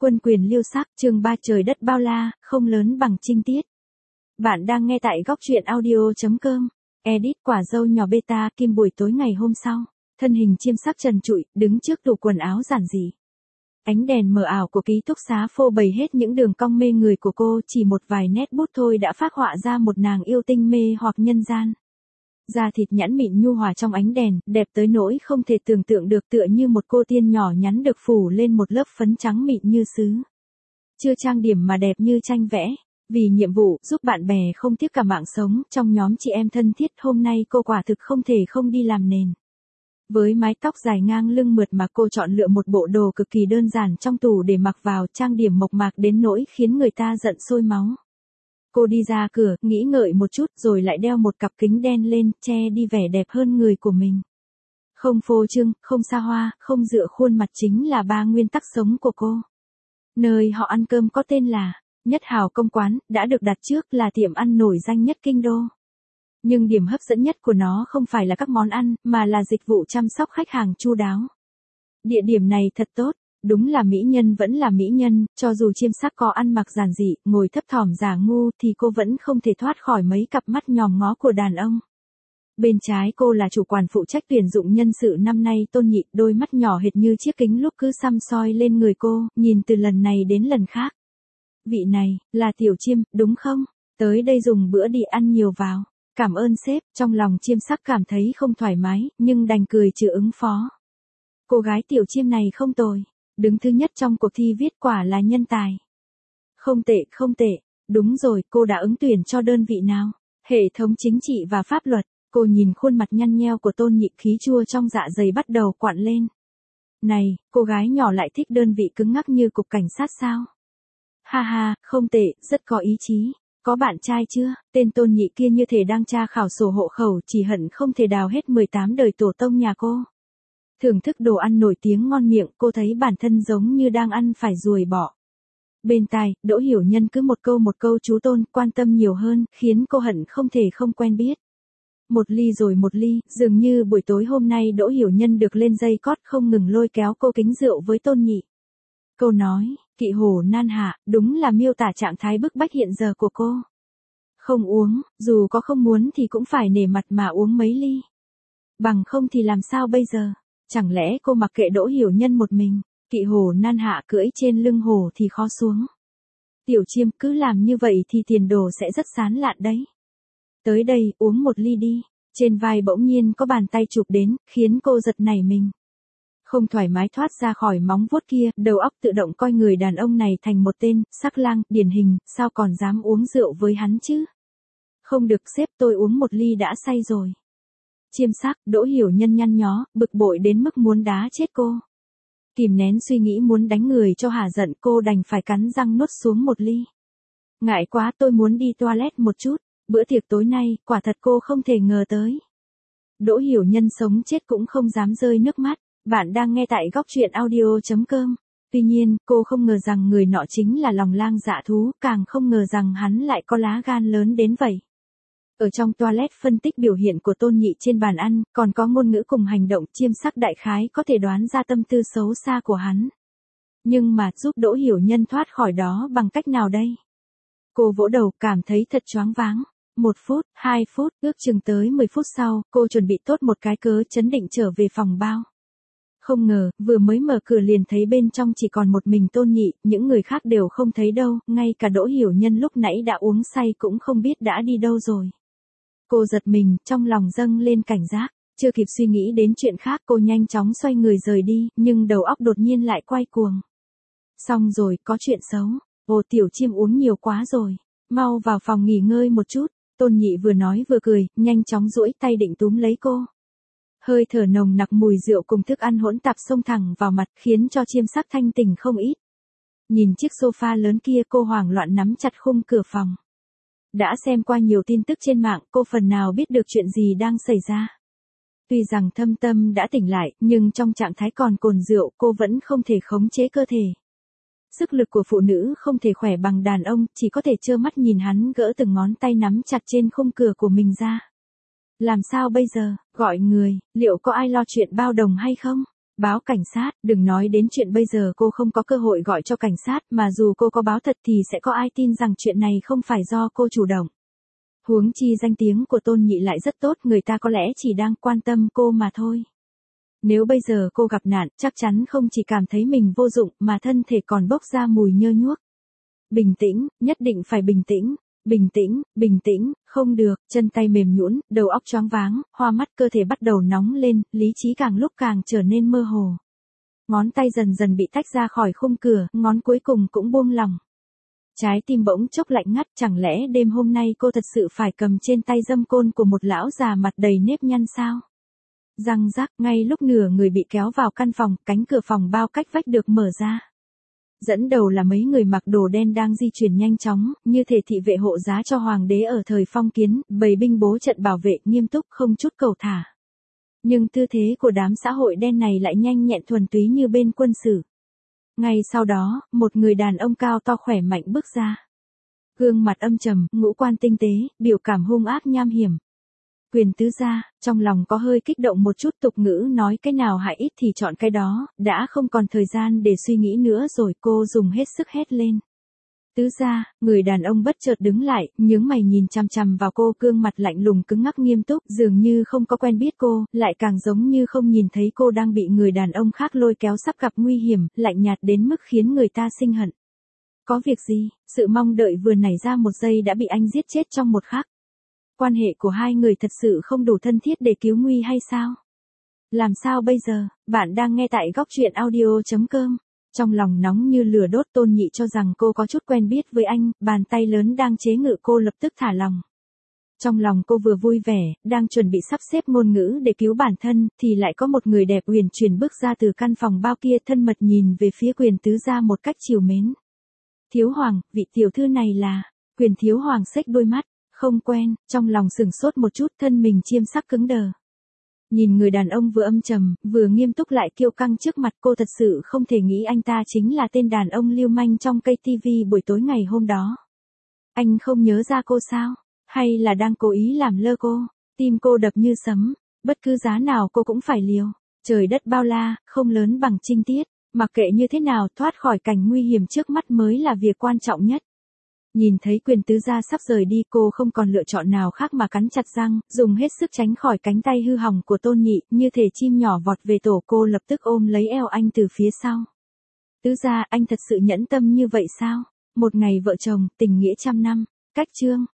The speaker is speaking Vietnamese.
Quân quyền liêu sắc, chương 3 trời đất bao la, không lớn bằng trinh tiết. Bạn đang nghe tại góc truyện audio.com. Edit quả dâu nhỏ beta Kim buổi tối ngày hôm sau. Thân hình chiêm sắc trần trụi, đứng trước tủ quần áo giản dị. Ánh đèn mờ ảo của ký túc xá phô bày hết những đường cong mê người của cô, chỉ một vài nét bút thôi đã phác họa ra một nàng yêu tinh mê hoặc nhân gian. Da thịt nhẵn mịn nhu hòa trong ánh đèn, đẹp tới nỗi không thể tưởng tượng được, tựa như một cô tiên nhỏ nhắn được phủ lên một lớp phấn trắng mịn như sứ. Chưa trang điểm mà đẹp như tranh vẽ. Vì nhiệm vụ giúp bạn bè không tiếc cả mạng sống, trong nhóm chị em thân thiết hôm nay cô quả thực không thể không đi làm nền. Với mái tóc dài ngang lưng mượt mà cô chọn lựa một bộ đồ cực kỳ đơn giản trong tủ để mặc vào, trang điểm mộc mạc đến nỗi khiến người ta giận sôi máu. Cô đi ra cửa, nghĩ ngợi một chút rồi lại đeo một cặp kính đen lên, che đi vẻ đẹp hơn người của mình. Không phô trương, không xa hoa, không dựa khuôn mặt chính là ba nguyên tắc sống của cô. Nơi họ ăn cơm có tên là Nhất Hào Công Quán, đã được đặt trước là tiệm ăn nổi danh nhất kinh đô. Nhưng điểm hấp dẫn nhất của nó không phải là các món ăn, mà là dịch vụ chăm sóc khách hàng chu đáo. Địa điểm này thật tốt, đúng là mỹ nhân vẫn là mỹ nhân, cho dù chiêm sắc có ăn mặc giản dị, ngồi thấp thỏm giả ngu thì cô vẫn không thể thoát khỏi mấy cặp mắt nhòm ngó của đàn ông. Bên trái cô là chủ quản phụ trách tuyển dụng nhân sự năm nay Tôn Nhị, đôi mắt nhỏ hệt như chiếc kính lúp cứ săm soi lên người cô, nhìn từ lần này đến lần khác. Vị này, là Tiểu Chiêm, đúng không? Tới đây dùng bữa đi ăn nhiều vào. Cảm ơn sếp, trong lòng chiêm sắc cảm thấy không thoải mái, nhưng đành cười chữa ứng phó. Cô gái Tiểu Chiêm này không tồi, đứng thứ nhất trong cuộc thi viết quả là nhân tài. Không tệ, không tệ, đúng rồi, cô đã ứng tuyển cho đơn vị nào? Hệ thống chính trị và pháp luật. Cô nhìn khuôn mặt nhăn nheo của Tôn Nhị, khí chua trong dạ dày bắt đầu quặn lên. Này, cô gái nhỏ lại thích đơn vị cứng ngắc như cục cảnh sát sao? Ha ha, không tệ, rất có ý chí. Có bạn trai chưa? Tên Tôn Nhị kia như thể đang tra khảo sổ hộ khẩu, chỉ hận không thể đào hết 18 đời tổ tông nhà cô. Thưởng thức đồ ăn nổi tiếng ngon miệng, cô thấy bản thân giống như đang ăn phải ruồi bọ. Bên tai, Đỗ Hiểu Nhân cứ một câu chú Tôn, quan tâm nhiều hơn, khiến cô hận không thể không quen biết. Một ly rồi một ly, dường như buổi tối hôm nay Đỗ Hiểu Nhân được lên dây cót không ngừng lôi kéo cô kính rượu với Tôn Nhị. Câu nói, kỵ hổ nan hạ, đúng là miêu tả trạng thái bức bách hiện giờ của cô. Không uống, dù có không muốn thì cũng phải nể mặt mà uống mấy ly. Bằng không thì làm sao bây giờ? Chẳng lẽ cô mặc kệ Đỗ Hiểu Nhân một mình, kỵ hổ nan hạ cưỡi trên lưng hổ thì khó xuống. Tiểu Chiêm, cứ làm như vậy thì tiền đồ sẽ rất sán lạn đấy. Tới đây, uống một ly đi. Trên vai bỗng nhiên có bàn tay chụp đến, khiến cô giật nảy mình. Không thoải mái thoát ra khỏi móng vuốt kia, đầu óc tự động coi người đàn ông này thành một tên sắc lang, điển hình, sao còn dám uống rượu với hắn chứ? Không được sếp, tôi uống một ly đã say rồi. Chiêm sắc, Đỗ Hiểu Nhân nhăn nhó, bực bội đến mức muốn đá chết cô. Kìm nén suy nghĩ muốn đánh người cho hả giận, cô đành phải cắn răng nuốt xuống một ly. Ngại quá, tôi muốn đi toilet một chút. Bữa tiệc tối nay, quả thật cô không thể ngờ tới. Đỗ Hiểu Nhân sống chết cũng không dám rơi nước mắt. Bạn đang nghe tại góc truyện audio.com. Tuy nhiên, cô không ngờ rằng người nọ chính là lòng lang dạ thú, càng không ngờ rằng hắn lại có lá gan lớn đến vậy. Ở trong toilet phân tích biểu hiện của Tôn Nhị trên bàn ăn, còn có ngôn ngữ cùng hành động, chiêm sắc đại khái có thể đoán ra tâm tư xấu xa của hắn. Nhưng mà giúp Đỗ Hiểu Nhân thoát khỏi đó bằng cách nào đây? Cô vỗ đầu, cảm thấy thật choáng váng. 1 phút, 2 phút, ước chừng tới 10 phút sau, cô chuẩn bị tốt một cái cớ chấn định trở về phòng bao. Không ngờ, vừa mới mở cửa liền thấy bên trong chỉ còn một mình Tôn Nhị, những người khác đều không thấy đâu, ngay cả Đỗ Hiểu Nhân lúc nãy đã uống say cũng không biết đã đi đâu rồi. Cô giật mình, trong lòng dâng lên cảnh giác, chưa kịp suy nghĩ đến chuyện khác cô nhanh chóng xoay người rời đi, nhưng đầu óc đột nhiên lại quay cuồng. Xong rồi, có chuyện xấu. Ồ, Tiểu Chiêm uống nhiều quá rồi, mau vào phòng nghỉ ngơi một chút. Tôn Nhị vừa nói vừa cười, nhanh chóng duỗi tay định túm lấy cô. Hơi thở nồng nặc mùi rượu cùng thức ăn hỗn tạp xông thẳng vào mặt, khiến cho chiêm sắc thanh tỉnh không ít. Nhìn chiếc sofa lớn kia, cô hoảng loạn nắm chặt khung cửa phòng. Đã xem qua nhiều tin tức trên mạng, cô phần nào biết được chuyện gì đang xảy ra. Tuy rằng thâm tâm đã tỉnh lại, nhưng trong trạng thái còn cồn rượu, cô vẫn không thể khống chế cơ thể. Sức lực của phụ nữ không thể khỏe bằng đàn ông, chỉ có thể trơ mắt nhìn hắn gỡ từng ngón tay nắm chặt trên khung cửa của mình ra. Làm sao bây giờ, gọi người, liệu có ai lo chuyện bao đồng hay không? Báo cảnh sát, đừng nói đến chuyện bây giờ cô không có cơ hội gọi cho cảnh sát, mà dù cô có báo thật thì sẽ có ai tin rằng chuyện này không phải do cô chủ động. Huống chi danh tiếng của Tôn Nhị lại rất tốt, người ta có lẽ chỉ đang quan tâm cô mà thôi. Nếu bây giờ cô gặp nạn, chắc chắn không chỉ cảm thấy mình vô dụng mà thân thể còn bốc ra mùi nhơ nhuốc. Bình tĩnh, nhất định phải bình tĩnh. Bình tĩnh, không được, chân tay mềm nhũn, đầu óc choáng váng, hoa mắt, cơ thể bắt đầu nóng lên, lý trí càng lúc càng trở nên mơ hồ. Ngón tay dần dần bị tách ra khỏi khung cửa, ngón cuối cùng cũng buông lỏng. Trái tim bỗng chốc lạnh ngắt, chẳng lẽ đêm hôm nay cô thật sự phải cầm trên tay dâm côn của một lão già mặt đầy nếp nhăn sao? Răng rắc, ngay lúc nửa người bị kéo vào căn phòng, cánh cửa phòng bao cách vách được mở ra. Dẫn đầu là mấy người mặc đồ đen đang di chuyển nhanh chóng, như thể thị vệ hộ giá cho hoàng đế ở thời phong kiến, bày binh bố trận bảo vệ, nghiêm túc không chút cầu thả. Nhưng tư thế của đám xã hội đen này lại nhanh nhẹn thuần túy như bên quân sự. Ngay sau đó, một người đàn ông cao to khỏe mạnh bước ra. Gương mặt âm trầm, ngũ quan tinh tế, biểu cảm hung ác nham hiểm. Quyền tứ gia, trong lòng có hơi kích động một chút, tục ngữ nói cái nào hại ít thì chọn cái đó, đã không còn thời gian để suy nghĩ nữa rồi, cô dùng hết sức hét lên. Tứ gia, người đàn ông bất chợt đứng lại, nhướng mày nhìn chằm chằm vào cô, gương mặt lạnh lùng cứng ngắc nghiêm túc, dường như không có quen biết cô, lại càng giống như không nhìn thấy cô đang bị người đàn ông khác lôi kéo sắp gặp nguy hiểm, lạnh nhạt đến mức khiến người ta sinh hận. Có việc gì? Sự mong đợi vừa nảy ra một giây đã bị anh giết chết trong một khắc. Quan hệ của hai người thật sự không đủ thân thiết để cứu nguy hay sao? Làm sao bây giờ? Bạn đang nghe tại góc truyện audio.com. Trong lòng nóng như lửa đốt, Tôn Nhị cho rằng cô có chút quen biết với anh, bàn tay lớn đang chế ngự cô lập tức thả lỏng. Trong lòng cô vừa vui vẻ, đang chuẩn bị sắp xếp ngôn ngữ để cứu bản thân, thì lại có một người đẹp uyển chuyển bước ra từ căn phòng bao kia, thân mật nhìn về phía Quyền tứ gia một cách trìu mến. Thiếu hoàng, vị tiểu thư này là... Quyền thiếu hoàng xếch đôi mắt. Không quen, trong lòng sửng sốt một chút, thân mình chiêm sắc cứng đờ. Nhìn người đàn ông vừa âm trầm, vừa nghiêm túc lại kiêu căng trước mặt cô, thật sự không thể nghĩ anh ta chính là tên đàn ông lưu manh trong cây tivi buổi tối ngày hôm đó. Anh không nhớ ra cô sao? Hay là đang cố ý làm lơ cô? Tim cô đập như sấm, bất cứ giá nào cô cũng phải liều. Trời đất bao la, không lớn bằng trinh tiết, mặc kệ như thế nào, thoát khỏi cảnh nguy hiểm trước mắt mới là việc quan trọng nhất. Nhìn thấy Quyền tứ gia sắp rời đi, cô không còn lựa chọn nào khác mà cắn chặt răng, dùng hết sức tránh khỏi cánh tay hư hỏng của Tôn Nhị, như thể chim nhỏ vọt về tổ, cô lập tức ôm lấy eo anh từ phía sau. Tứ gia, anh thật sự nhẫn tâm như vậy sao? Một ngày vợ chồng, tình nghĩa trăm năm. Cách chương.